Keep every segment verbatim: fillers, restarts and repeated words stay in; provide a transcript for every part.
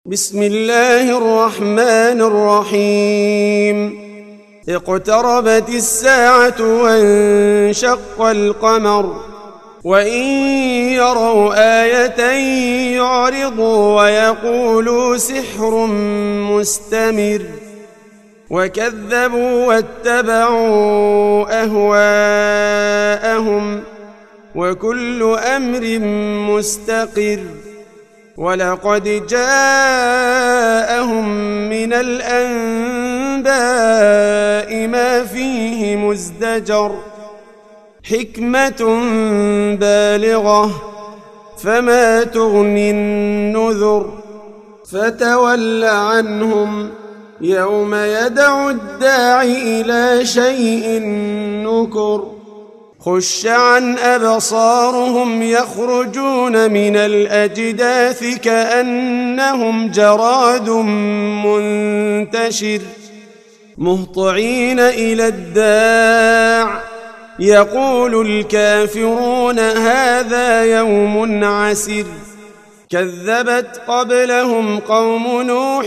بسم الله الرحمن الرحيم اقتربت الساعة وانشق القمر وإن يروا آية يعرضوا ويقولوا سحر مستمر وكذبوا واتبعوا أهواءهم وكل أمر مستقر ولقد جاءهم من الأنباء ما فيه مزدجر حكمة بالغة فما تغني النذر فتول عنهم يوم يدعو الداعي إلى شيء نكر خش عن أبصارهم يخرجون من الأجداث كأنهم جراد منتشر مهطعين إلى الداع يقول الكافرون هذا يوم عسر كذبت قبلهم قوم نوح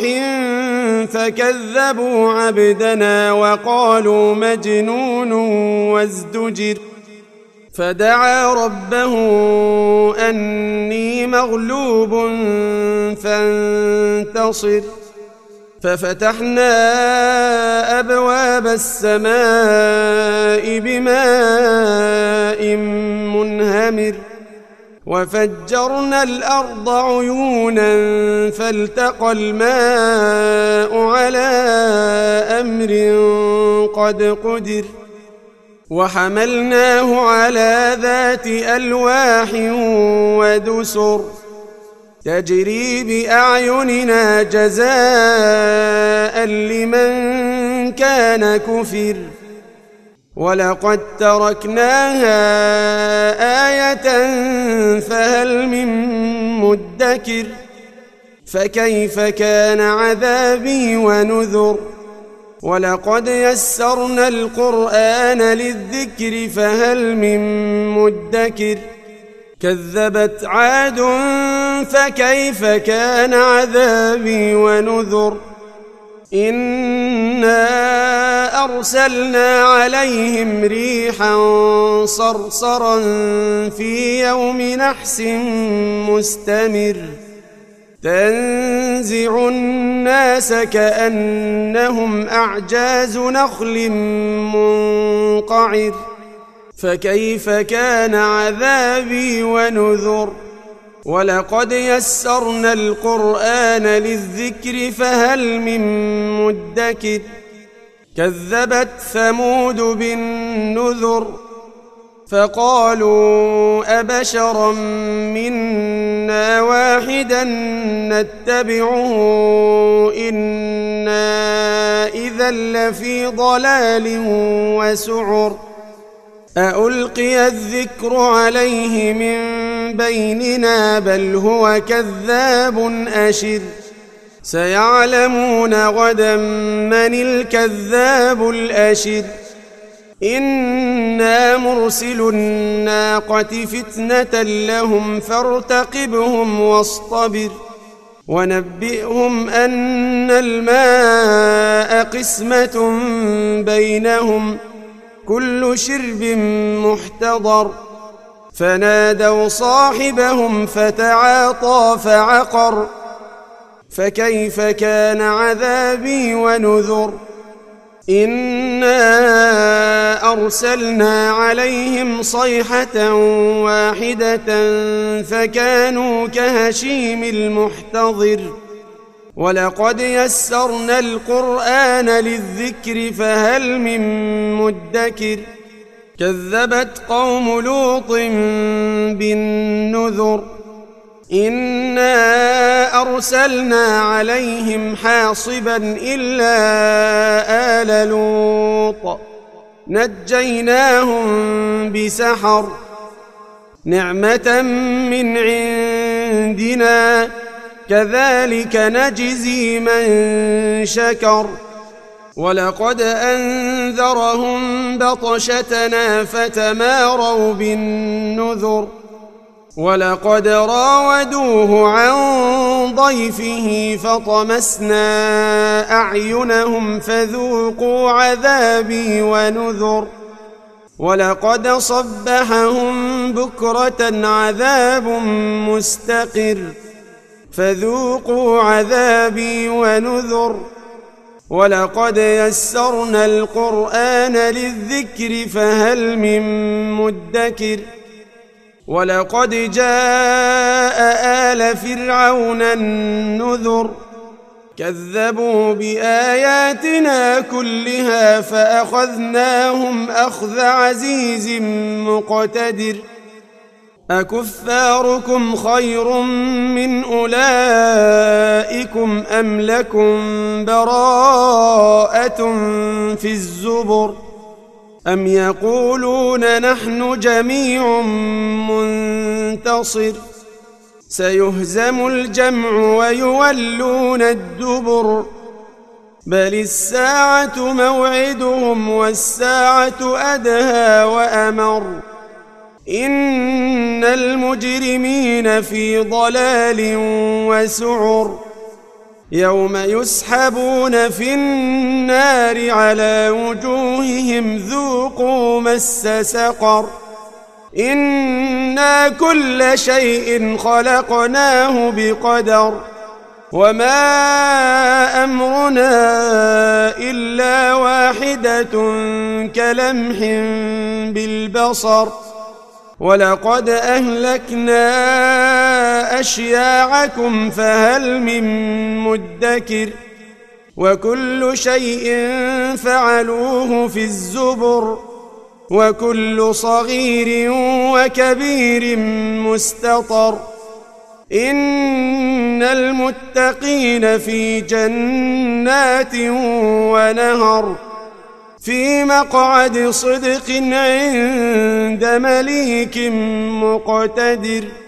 فكذبوا عبدنا وقالوا مجنون وازدجر فدعا ربه أني مغلوب فانتصر ففتحنا أبواب السماء بماء منهمر وفجرنا الأرض عيونا فالتقى الماء على أمر قد قدر وحملناه على ذات ألواح ودسر تجري بأعيننا جزاء لمن كان كفر ولقد تركناها آية فهل من مدكر فكيف كان عذابي ونذر ولقد يسرنا القرآن للذكر فهل من مدكر كذبت عاد فكيف كان عذابي ونذر إنا أرسلنا عليهم ريحا صرصرا في يوم نحس مستمر تنزع الناس كأنهم أعجاز نخل منقعر فكيف كان عذابي ونذر ولقد يسرنا القرآن للذكر فهل من مدكر كذبت ثمود بالنذر فقالوا أبشرا منا واحدا نتبعه إنا إذا لفي ضلال وسعر أألقي الذكر عليه من بيننا بل هو كذاب أشر سيعلمون غدا من الكذاب الأشر إنا مرسل الناقة فتنة لهم فارتقبهم واصطبر ونبئهم أن الماء قسمة بينهم كل شرب محتضر فنادوا صاحبهم فتعاطى فعقر فكيف كان عذابي ونذر إنا أرسلنا عليهم صيحة واحدة فكانوا كهشيم المحتضر ولقد يسرنا القرآن للذكر فهل من مدكر كذبت قوم لوط بالنذر إنا أرسلنا عليهم حاصبا إلا آل لوط نجيناهم بسحر نعمة من عندنا كذلك نجزي من شكر ولقد أنذرهم بطشتنا فتماروا بالنذر ولقد راودوه عن ضيفه فطمسنا أعينهم فذوقوا عذابي ونذر ولقد صبحهم بكرة عذاب مستقر فذوقوا عذابي ونذر ولقد يسرنا القرآن للذكر فهل من مدكر ولقد جاء آل فرعون النذر كذبوا بآياتنا كلها فأخذناهم أخذ عزيز مقتدر أكفاركم خير من أولئكم أم لكم براءة في الزبر أم يقولون نحن جميع منتصر سيهزم الجمع ويولون الدبر بل الساعة موعدهم والساعة أدهى وأمر إن المجرمين في ضلال وسعر يوم يسحبون في النار على وجوههم ذوقوا مس سقر إنا كل شيء خلقناه بقدر وما أمرنا إلا واحدة كلمح بالبصر ولقد أهلكنا أشياعكم فهل من مدكر وكل شيء فعلوه في الزبر وكل صغير وكبير مستطر إن المتقين في جنات ونهر في مقعد صدق عند مليك مقتدر.